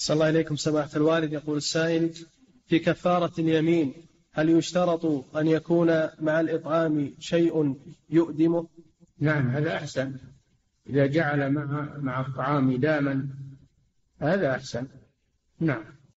صلى الله عليكم سماحة الوالد. يقول السائل: في كفارة اليمين هل يشترط أن يكون مع الإطعام شيء يؤدمه؟ نعم، هذا أحسن. إذا جعل مع الطعام داما هذا أحسن. نعم.